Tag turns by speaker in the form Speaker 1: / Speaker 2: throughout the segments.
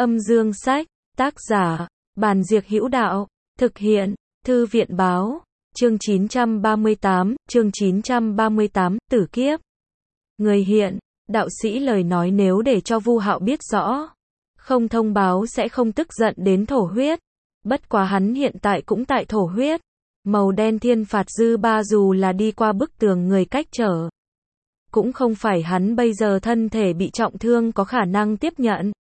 Speaker 1: Âm dương sách, tác giả, Bàn Diệc Hữu Đạo, thực hiện, Thư viện báo, chương 938, tử kiếp. Người hiện, đạo sĩ lời nói nếu để cho Vu Hạo biết rõ, không thông báo sẽ không tức giận đến thổ huyết. Bất quá hắn hiện tại cũng tại thổ huyết. Màu đen thiên phạt dư ba dù là đi qua bức tường người cách trở, cũng không phải hắn bây giờ thân thể bị trọng thương có khả năng tiếp nhận.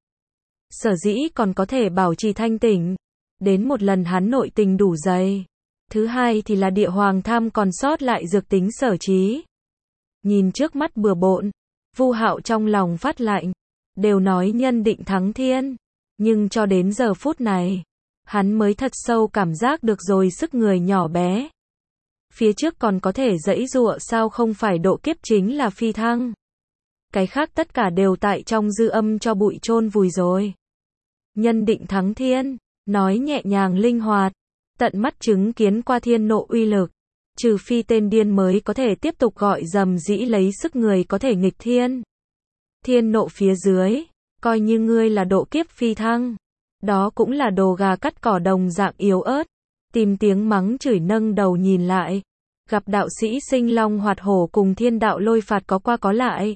Speaker 1: Sở dĩ còn có thể bảo trì thanh tỉnh, đến một lần hắn nội tình đủ dày. Thứ hai thì là địa hoàng tham còn sót lại dược tính sở trí. Nhìn trước mắt bừa bộn, Vu Hạo trong lòng phát lạnh. Đều nói nhân định thắng thiên, nhưng cho đến giờ phút này, hắn mới thật sâu cảm giác được rồi sức người nhỏ bé. Phía trước còn có thể giãy giụa sao không phải độ kiếp chính là phi thăng. Cái khác tất cả đều tại trong dư âm cho bụi chôn vùi rồi. Nhân định thắng thiên, nói nhẹ nhàng linh hoạt, tận mắt chứng kiến qua thiên nộ uy lực. Trừ phi tên điên mới có thể tiếp tục gọi dầm dĩ lấy sức người có thể nghịch thiên. Thiên nộ phía dưới, coi như ngươi là độ kiếp phi thăng. Đó cũng là đồ gà cắt cỏ đồng dạng yếu ớt. Tìm tiếng mắng chửi nâng đầu nhìn lại. Gặp đạo sĩ sinh long hoạt hổ cùng thiên đạo lôi phạt có qua có lại.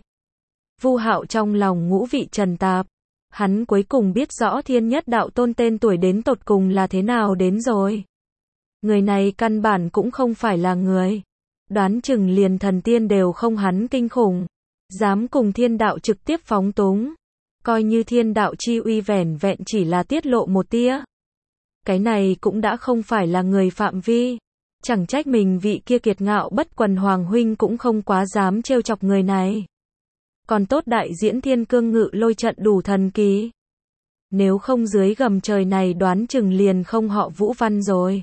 Speaker 1: Vu Hạo trong lòng ngũ vị trần tạp. Hắn cuối cùng biết rõ thiên nhất đạo tôn tên tuổi đến tột cùng là thế nào đến rồi. Người này căn bản cũng không phải là người. Đoán chừng liền thần tiên đều không hắn kinh khủng. Dám cùng thiên đạo trực tiếp phóng túng. Coi như thiên đạo chi uy vẻn vẹn chỉ là tiết lộ một tia. Cái này cũng đã không phải là người phạm vi. Chẳng trách mình vị kia kiệt ngạo bất quần hoàng huynh cũng không quá dám trêu chọc người này. Còn tốt đại diễn thiên cương ngự lôi trận đủ thần kỳ. Nếu không dưới gầm trời này đoán chừng liền không họ Vũ Văn rồi.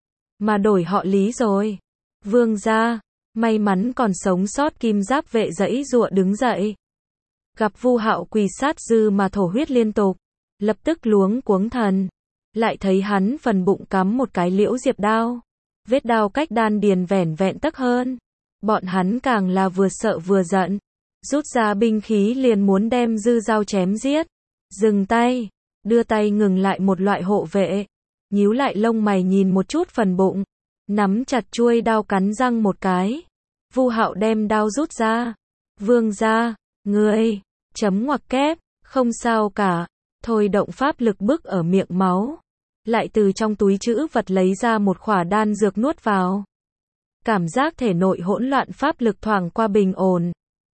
Speaker 1: Mà đổi họ Lý rồi. Vương gia, may mắn còn sống sót kim giáp vệ giãy giụa đứng dậy. Gặp Vu Hạo quỳ sát dư mà thổ huyết liên tục. Lập tức luống cuống thần. Lại thấy hắn phần bụng cắm một cái liễu diệp đao. Vết đao cách đan điền vẻn vẹn tấc hơn. Bọn hắn càng là vừa sợ vừa giận. Rút ra binh khí liền muốn đem dư dao chém giết. Dừng tay. Đưa tay ngừng lại một loại hộ vệ. Nhíu lại lông mày nhìn một chút phần bụng. Nắm chặt chuôi đao cắn răng một cái. Vu Hạo đem đao rút ra. Vương gia, ngươi, chấm ngoặc kép, không sao cả. Thôi động pháp lực bức ở miệng máu. Lại từ trong túi trữ vật lấy ra một khỏa đan dược nuốt vào. Cảm giác thể nội hỗn loạn pháp lực thoảng qua bình ổn.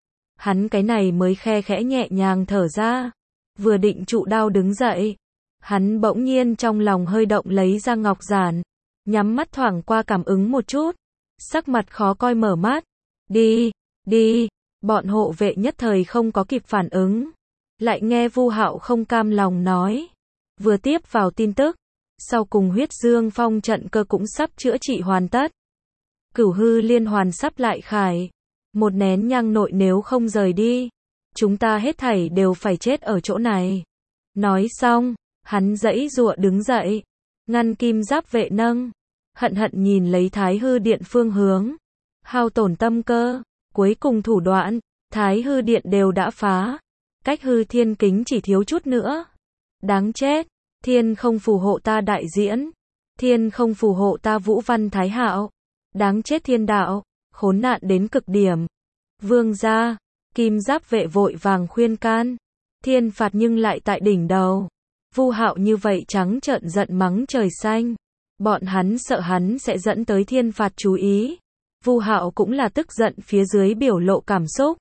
Speaker 1: Hắn cái này mới khe khẽ nhẹ nhàng thở ra. Vừa định trụ đao đứng dậy. Hắn bỗng nhiên trong lòng hơi động lấy ra ngọc giản. Nhắm mắt thoảng qua cảm ứng một chút. Sắc mặt khó coi mở mắt. Đi, đi. Bọn hộ vệ nhất thời không có kịp phản ứng. Lại nghe Vu Hạo không cam lòng nói. Vừa tiếp vào tin tức. Sau cùng huyết dương phong trận cơ cũng sắp chữa trị hoàn tất. Cửu hư liên hoàn sắp lại khải. Một nén nhang nội nếu không rời đi. Chúng ta hết thảy đều phải chết ở chỗ này. Nói xong, hắn giãy giụa đứng dậy. Ngăn kim giáp vệ nâng. Hận hận nhìn lấy Thái Hư Điện phương hướng. Hao tổn tâm cơ. Cuối cùng thủ đoạn. Thái Hư Điện đều đã phá. Cách hư thiên kính chỉ thiếu chút nữa. Đáng chết. Thiên không phù hộ ta đại diễn. Thiên không phù hộ ta Vũ Văn Thái Hạo. Đáng chết thiên đạo. Khốn nạn đến cực điểm. Vương gia. Kim giáp vệ vội vàng khuyên can. Thiên phạt nhưng lại tại đỉnh đầu. Vu Hạo như vậy trắng trợn giận mắng trời xanh. Bọn hắn sợ hắn sẽ dẫn tới thiên phạt chú ý. Vu Hạo cũng là tức giận phía dưới biểu lộ cảm xúc.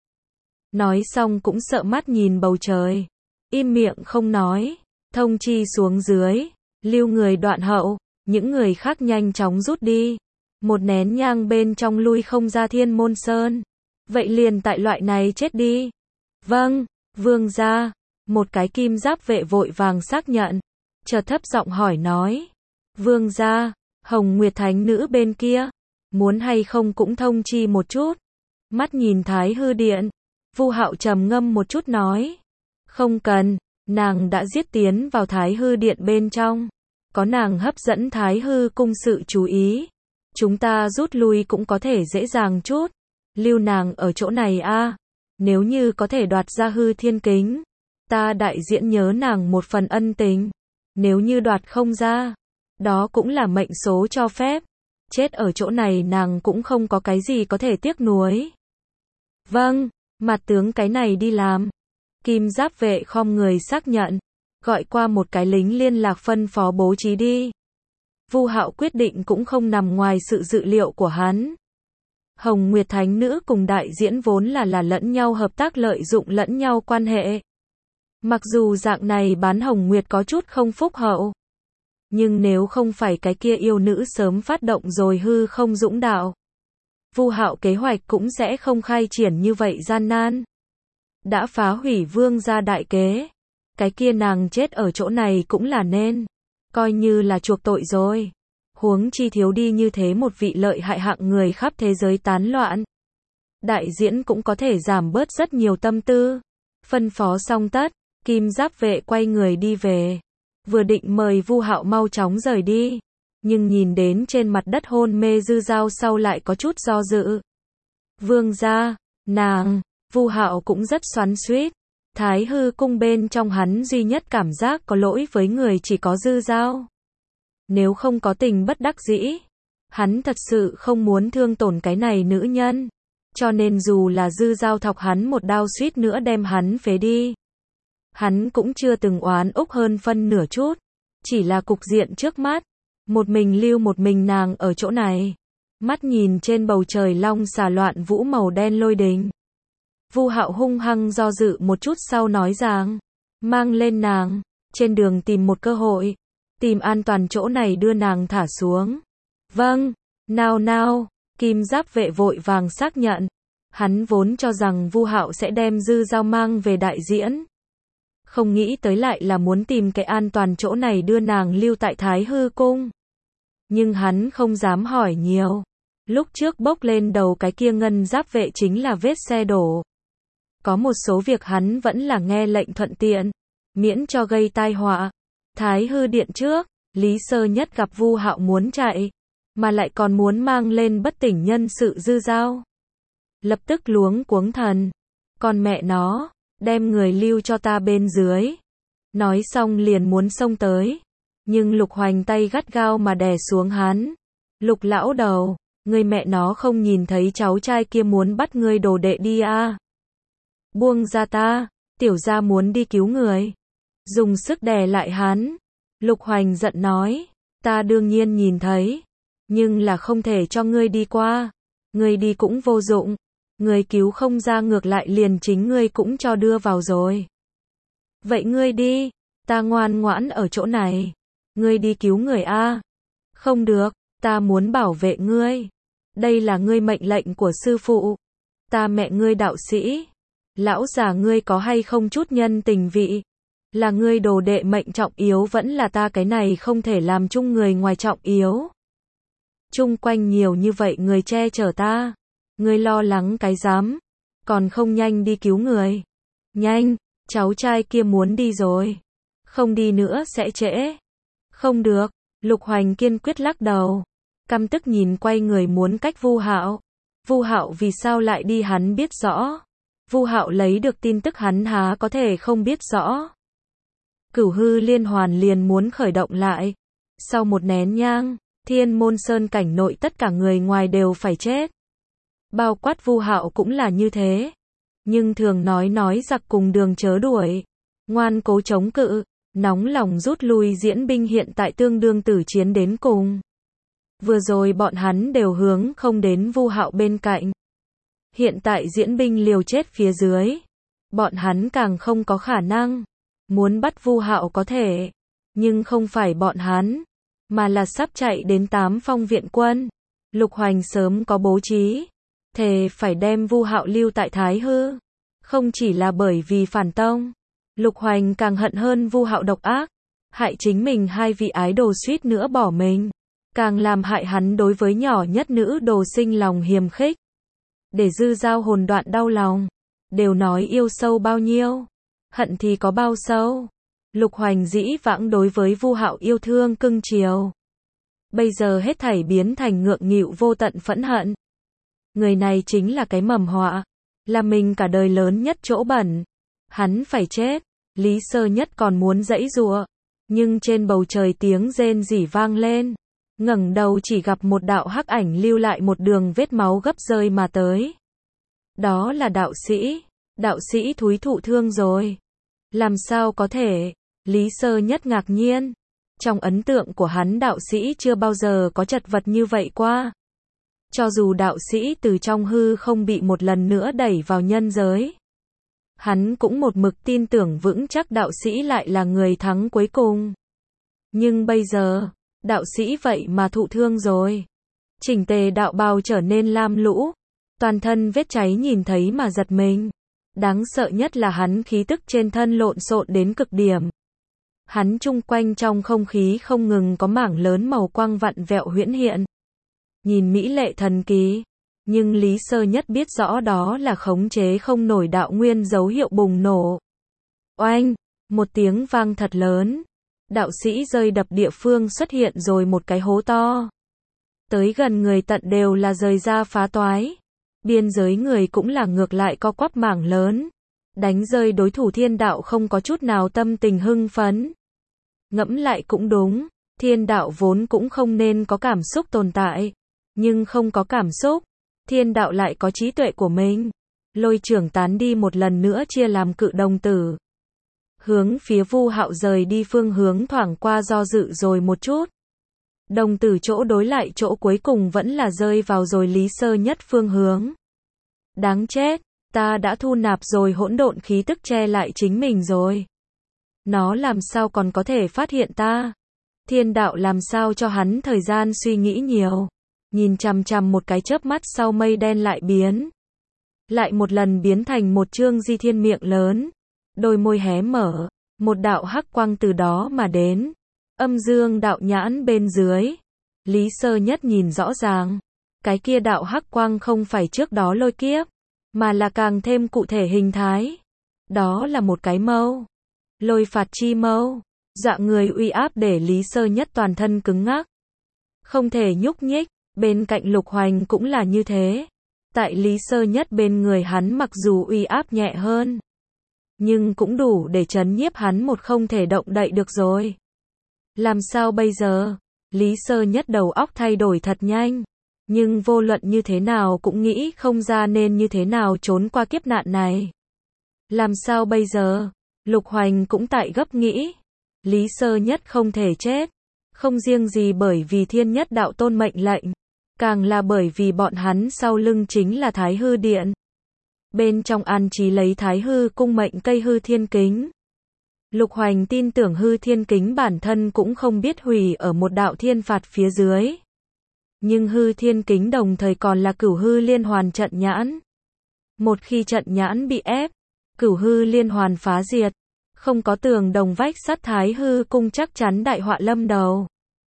Speaker 1: Nói xong cũng sợ mắt nhìn bầu trời. Im miệng không nói. Thông chi xuống dưới. Lưu người đoạn hậu. Những người khác nhanh chóng rút đi. Một nén nhang bên trong lui không ra Thiên Môn Sơn. Vậy liền tại loại này chết đi. Vâng, vương gia. Một cái kim giáp vệ vội vàng xác nhận. Chợt thấp giọng hỏi nói. Vương gia, Hồng Nguyệt Thánh Nữ bên kia. Muốn hay không cũng thông chi một chút. Mắt nhìn Thái Hư Điện. Vu Hạo trầm ngâm một chút nói. Không cần, nàng đã giết tiến vào Thái Hư Điện bên trong. Có nàng hấp dẫn Thái Hư cung sự chú ý. Chúng ta rút lui cũng có thể dễ dàng chút. Lưu nàng ở chỗ này a. Nếu như có thể đoạt ra hư thiên kính. Ta đại diễn nhớ nàng một phần ân tình. Nếu như đoạt không ra, đó cũng là mệnh số cho phép. Chết ở chỗ này nàng cũng không có cái gì có thể tiếc nuối. Vâng, mặt tướng cái này đi làm. Kim giáp vệ khom người xác nhận. Gọi qua một cái lính liên lạc phân phó bố trí đi. Vu Hạo quyết định cũng không nằm ngoài sự dự liệu của hắn. Hồng Nguyệt Thánh Nữ cùng đại diễn vốn là lẫn nhau hợp tác lợi dụng lẫn nhau quan hệ. Mặc dù dạng này bán Hồng Nguyệt có chút không phúc hậu. Nhưng nếu không phải cái kia yêu nữ sớm phát động rồi hư không dũng đạo. Vu Hạo kế hoạch cũng sẽ không khai triển như vậy gian nan. Đã phá hủy vương gia đại kế. Cái kia nàng chết ở chỗ này cũng là nên. Coi như là chuộc tội rồi. Huống chi thiếu đi như thế một vị lợi hại hạng người khắp thế giới tán loạn. Đại diễn cũng có thể giảm bớt rất nhiều tâm tư. Phân phó xong tất, Kim giáp vệ quay người đi về. Vừa định mời Vu Hạo mau chóng rời đi. Nhưng nhìn đến trên mặt đất hôn mê Dư Dao sau lại có chút do dự. Vương gia, nàng, Vu Hạo cũng rất xoắn xuýt. Thái hư cung bên trong hắn duy nhất cảm giác có lỗi với người chỉ có Dư Dao. Nếu không có tình bất đắc dĩ, hắn thật sự không muốn thương tổn cái này nữ nhân. Cho nên dù là Dư Dao thọc hắn một đao suýt nữa đem hắn phế đi. Hắn cũng chưa từng oán úc hơn phân nửa chút. Chỉ là cục diện trước mắt. Một mình lưu một mình nàng ở chỗ này. Mắt nhìn trên bầu trời long xà loạn vũ màu đen lôi đình. Vu Hạo hung hăng do dự một chút sau nói rằng. Mang lên nàng. Trên đường tìm một cơ hội. Tìm an toàn chỗ này đưa nàng thả xuống. Vâng. Nào. Kim giáp vệ vội vàng xác nhận. Hắn vốn cho rằng Vu Hạo sẽ đem Dư Dao mang về đại diễn. Không nghĩ tới lại là muốn tìm cái an toàn chỗ này đưa nàng lưu tại Thái hư cung. Nhưng hắn không dám hỏi nhiều. Lúc trước bốc lên đầu cái kia ngân giáp vệ chính là vết xe đổ. Có một số việc hắn vẫn là nghe lệnh thuận tiện. Miễn cho gây tai họa. Thái hư điện trước, Lý Sơ Nhất gặp Vu Hạo muốn chạy. Mà lại còn muốn mang lên bất tỉnh nhân sự Dư Dao. Lập tức luống cuống thần. Còn mẹ nó, đem người lưu cho ta bên dưới. Nói xong liền muốn xông tới. Nhưng Lục Hoành tay gắt gao mà đè xuống hắn. Lục lão đầu, người mẹ nó không nhìn thấy cháu trai kia muốn bắt ngươi đồ đệ đi à. Buông ra ta, tiểu gia muốn đi cứu người. Dùng sức đè lại hắn. Lục Hoành giận nói, ta đương nhiên nhìn thấy. Nhưng là không thể cho ngươi đi qua. Ngươi đi cũng vô dụng. Ngươi cứu không ra ngược lại liền chính ngươi cũng cho đưa vào rồi. Vậy ngươi đi, ta ngoan ngoãn ở chỗ này. Ngươi đi cứu người a. Không được, ta muốn bảo vệ ngươi. Đây là ngươi mệnh lệnh của sư phụ. Ta mẹ ngươi đạo sĩ. Lão già ngươi có hay không chút nhân tình vị? Là ngươi đồ đệ mệnh trọng yếu vẫn là ta cái này không thể làm chung người ngoài trọng yếu? Chung quanh nhiều như vậy người che chở ta. Ngươi lo lắng cái dám. Còn không nhanh đi cứu người. Nhanh, cháu trai kia muốn đi rồi. Không đi nữa sẽ trễ. Không được, Lục Hoành kiên quyết lắc đầu. Căm tức nhìn quay người muốn cách Vu Hạo. Vu Hạo vì sao lại đi hắn biết rõ. Vu Hạo lấy được tin tức hắn há có thể không biết rõ. Cửu hư liên hoàn liền muốn khởi động lại. Sau một nén nhang, Thiên Môn Sơn cảnh nội tất cả người ngoài đều phải chết. Bao quát Vu Hạo cũng là như thế. Nhưng thường nói giặc cùng đường chớ đuổi. Ngoan cố chống cự, nóng lòng rút lui diễn binh hiện tại tương đương tử chiến đến cùng. Vừa rồi bọn hắn đều hướng không đến Vu Hạo bên cạnh. Hiện tại diễn binh liều chết phía dưới. Bọn hắn càng không có khả năng. Muốn bắt Vu Hạo có thể. Nhưng không phải bọn hắn. Mà là sắp chạy đến 8 phong viện quân. Lục Hoành sớm có bố trí. Thề phải đem Vu Hạo lưu tại Thái hư. Không chỉ là bởi vì phản tông. Lục Hoành càng hận hơn Vu Hạo độc ác. Hại chính mình hai vị ái đồ suýt nữa bỏ mình. Càng làm hại hắn đối với nhỏ nhất nữ đồ sinh lòng hiềm khích. Để Dư Dao hồn đoạn đau lòng. Đều nói yêu sâu bao nhiêu. Hận thì có bao sâu. Lục Hoành dĩ vãng đối với Vu Hạo yêu thương cưng chiều. Bây giờ hết thảy biến thành ngượng nghịu vô tận phẫn hận. Người này chính là cái mầm họa. Là mình cả đời lớn nhất chỗ bẩn. Hắn phải chết. Lý Sơ Nhất còn muốn giãy giụa, nhưng trên bầu trời tiếng rên rỉ vang lên. Ngẩng đầu chỉ gặp một đạo hắc ảnh lưu lại một đường vết máu gấp rơi mà tới. Đó là đạo sĩ. Đạo sĩ Thúy thụ thương rồi. Làm sao có thể? Lý Sơ Nhất ngạc nhiên. Trong ấn tượng của hắn đạo sĩ chưa bao giờ có chật vật như vậy qua. Cho dù đạo sĩ từ trong hư không bị một lần nữa đẩy vào nhân giới, hắn cũng một mực tin tưởng vững chắc đạo sĩ lại là người thắng cuối cùng. Nhưng bây giờ, đạo sĩ vậy mà thụ thương rồi. Chỉnh tề đạo bào trở nên lam lũ, toàn thân vết cháy nhìn thấy mà giật mình. Đáng sợ nhất là hắn khí tức trên thân lộn xộn đến cực điểm. Hắn chung quanh trong không khí không ngừng có mảng lớn màu quang vặn vẹo huyễn hiện. Nhìn mỹ lệ thần kỳ, nhưng Lý Sơ Nhất biết rõ đó là khống chế không nổi đạo nguyên dấu hiệu bùng nổ. Oanh, một tiếng vang thật lớn. Đạo sĩ rơi đập địa phương xuất hiện rồi một cái hố to. Tới gần người tận đều là rời ra phá toái. Biên giới người cũng là ngược lại co quắp mảng lớn. Đánh rơi đối thủ thiên đạo không có chút nào tâm tình hưng phấn. Ngẫm lại cũng đúng, thiên đạo vốn cũng không nên có cảm xúc tồn tại. Nhưng không có cảm xúc, thiên đạo lại có trí tuệ của mình. Lôi trưởng tán đi một lần nữa chia làm cự đồng tử. Hướng phía Vu Hạo rời đi phương hướng thoảng qua do dự rồi một chút. Đồng tử chỗ đối lại chỗ cuối cùng vẫn là rơi vào rồi Lý Sơ Nhất phương hướng. Đáng chết, ta đã thu nạp rồi hỗn độn khí tức che lại chính mình rồi. Nó làm sao còn có thể phát hiện ta? Thiên đạo làm sao cho hắn thời gian suy nghĩ nhiều. Nhìn chằm chằm một cái chớp mắt sau mây đen lại biến. Lại một lần biến thành một chương di thiên miệng lớn. Đôi môi hé mở, một đạo hắc quang từ đó mà đến. Âm dương đạo nhãn bên dưới. Lý Sơ Nhất nhìn rõ ràng. Cái kia đạo hắc quang không phải trước đó lôi kiếp, mà là càng thêm cụ thể hình thái. Đó là một cái mâu. Lôi phạt chi mâu. Dọa người uy áp để Lý Sơ Nhất toàn thân cứng ngắc. Không thể nhúc nhích. Bên cạnh Lục Hoành cũng là như thế. Tại Lý Sơ Nhất bên người hắn mặc dù uy áp nhẹ hơn, nhưng cũng đủ để trấn nhiếp hắn một không thể động đậy được rồi. Làm sao bây giờ? Lý Sơ Nhất đầu óc thay đổi thật nhanh. Nhưng vô luận như thế nào cũng nghĩ không ra nên như thế nào trốn qua kiếp nạn này. Làm sao bây giờ? Lục Hoành cũng tại gấp nghĩ. Lý Sơ Nhất không thể chết. Không riêng gì bởi vì Thiên Nhất Đạo Tôn mệnh lệnh, càng là bởi vì bọn hắn sau lưng chính là Thái Hư Điện. Bên trong an trí lấy Thái Hư cung mệnh cây hư thiên kính. Lục Hoành tin tưởng hư thiên kính bản thân cũng không biết hủy ở một đạo thiên phạt phía dưới. Nhưng hư thiên kính đồng thời còn là cửu hư liên hoàn trận nhãn. Một khi trận nhãn bị ép, cửu hư liên hoàn phá diệt, không có tường đồng vách sắt Thái Hư cung chắc chắn đại họa lâm đầu.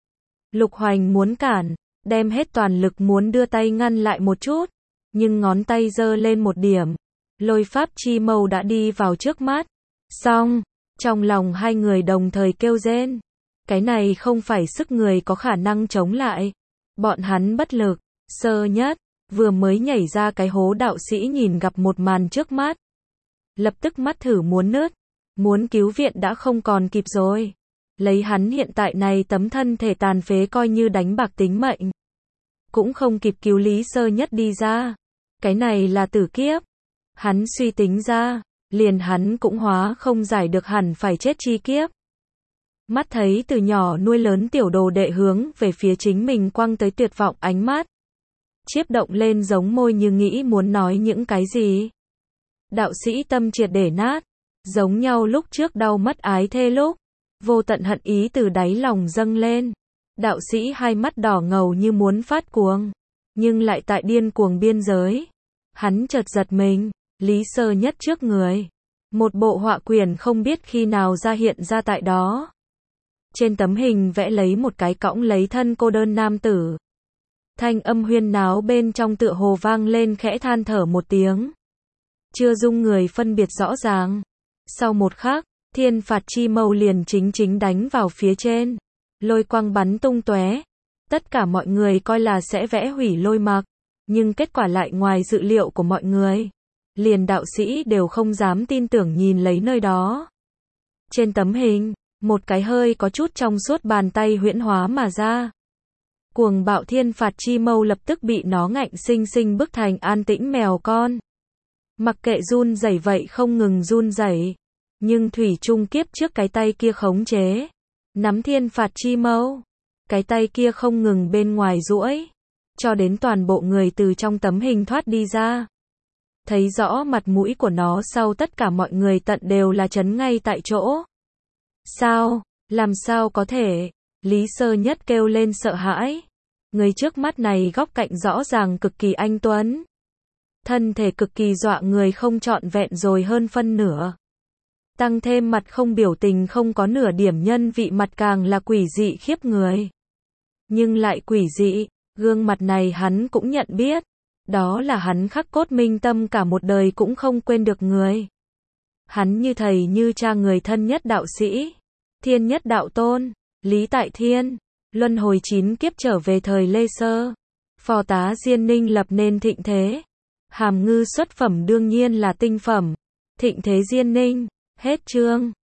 Speaker 1: Lục Hoành muốn cản, đem hết toàn lực muốn đưa tay ngăn lại một chút, nhưng ngón tay giơ lên một điểm, lôi pháp chi mâu đã đi vào trước mắt. Xong, trong lòng hai người đồng thời kêu rên. Cái này không phải sức người có khả năng chống lại. Bọn hắn bất lực. Sơ Nhất vừa mới nhảy ra cái hố, đạo sĩ nhìn gặp một màn trước mắt, lập tức mắt thử muốn nứt, muốn cứu viện đã không còn kịp rồi. Lấy hắn hiện tại này tấm thân thể tàn phế coi như đánh bạc tính mệnh, cũng không kịp cứu Lý Sơ Nhất đi ra. Cái này là tử kiếp. Hắn suy tính ra, liền hắn cũng hóa không giải được hẳn phải chết chi kiếp. Mắt thấy từ nhỏ nuôi lớn tiểu đồ đệ hướng về phía chính mình quăng tới tuyệt vọng ánh mắt. Chiếp động lên giống môi như nghĩ muốn nói những cái gì. Đạo sĩ tâm triệt để nát, giống nhau lúc trước đau mất ái thê lúc, vô tận hận ý từ đáy lòng dâng lên. Đạo sĩ hai mắt đỏ ngầu như muốn phát cuồng, nhưng lại tại điên cuồng biên giới. Hắn chợt giật mình, Lý Sơ Nhất trước người. Một bộ họa quyển không biết khi nào ra hiện ra tại đó. Trên tấm hình vẽ lấy một cái cõng lấy thân cô đơn nam tử. Thanh âm huyên náo bên trong tựa hồ vang lên khẽ than thở một tiếng. Chưa dung người phân biệt rõ ràng. Sau một khắc, thiên phạt chi mâu liền chính đánh vào phía trên. Lôi quang bắn tung tóe. Tất cả mọi người coi là sẽ vẽ hủy lôi mặc, nhưng kết quả lại ngoài dự liệu của mọi người. Liền đạo sĩ đều không dám tin tưởng nhìn lấy nơi đó. Trên tấm hình, một cái hơi có chút trong suốt bàn tay huyễn hóa mà ra. Cuồng bạo thiên phạt chi mâu lập tức bị nó ngạnh sinh sinh bức thành an tĩnh mèo con. Mặc kệ run rẩy vậy không ngừng run rẩy, nhưng thủy chung kiếp trước cái tay kia khống chế, nắm thiên phạt chi mâu. Cái tay kia không ngừng bên ngoài duỗi, cho đến toàn bộ người từ trong tấm hình thoát đi ra. Thấy rõ mặt mũi của nó sau tất cả mọi người tận đều là chấn ngay tại chỗ. Sao? Làm sao có thể? Lý Sơ Nhất kêu lên sợ hãi. Người trước mắt này góc cạnh rõ ràng cực kỳ anh tuấn. Thân thể cực kỳ dọa người không trọn vẹn rồi hơn phân nửa. Tăng thêm mặt không biểu tình không có nửa điểm nhân vị mặt càng là quỷ dị khiếp người. Nhưng lại quỷ dị, gương mặt này hắn cũng nhận biết. Đó là hắn khắc cốt minh tâm cả một đời cũng không quên được người. Hắn như thầy như cha người thân nhất đạo sĩ. Thiên nhất đạo tôn, Lý Tại Thiên, luân hồi 9 kiếp trở về thời Lê Sơ. Phò tá Diên Ninh lập nên thịnh thế. Hàm ngư xuất phẩm đương nhiên là tinh phẩm. Thịnh thế Diên Ninh, hết chương.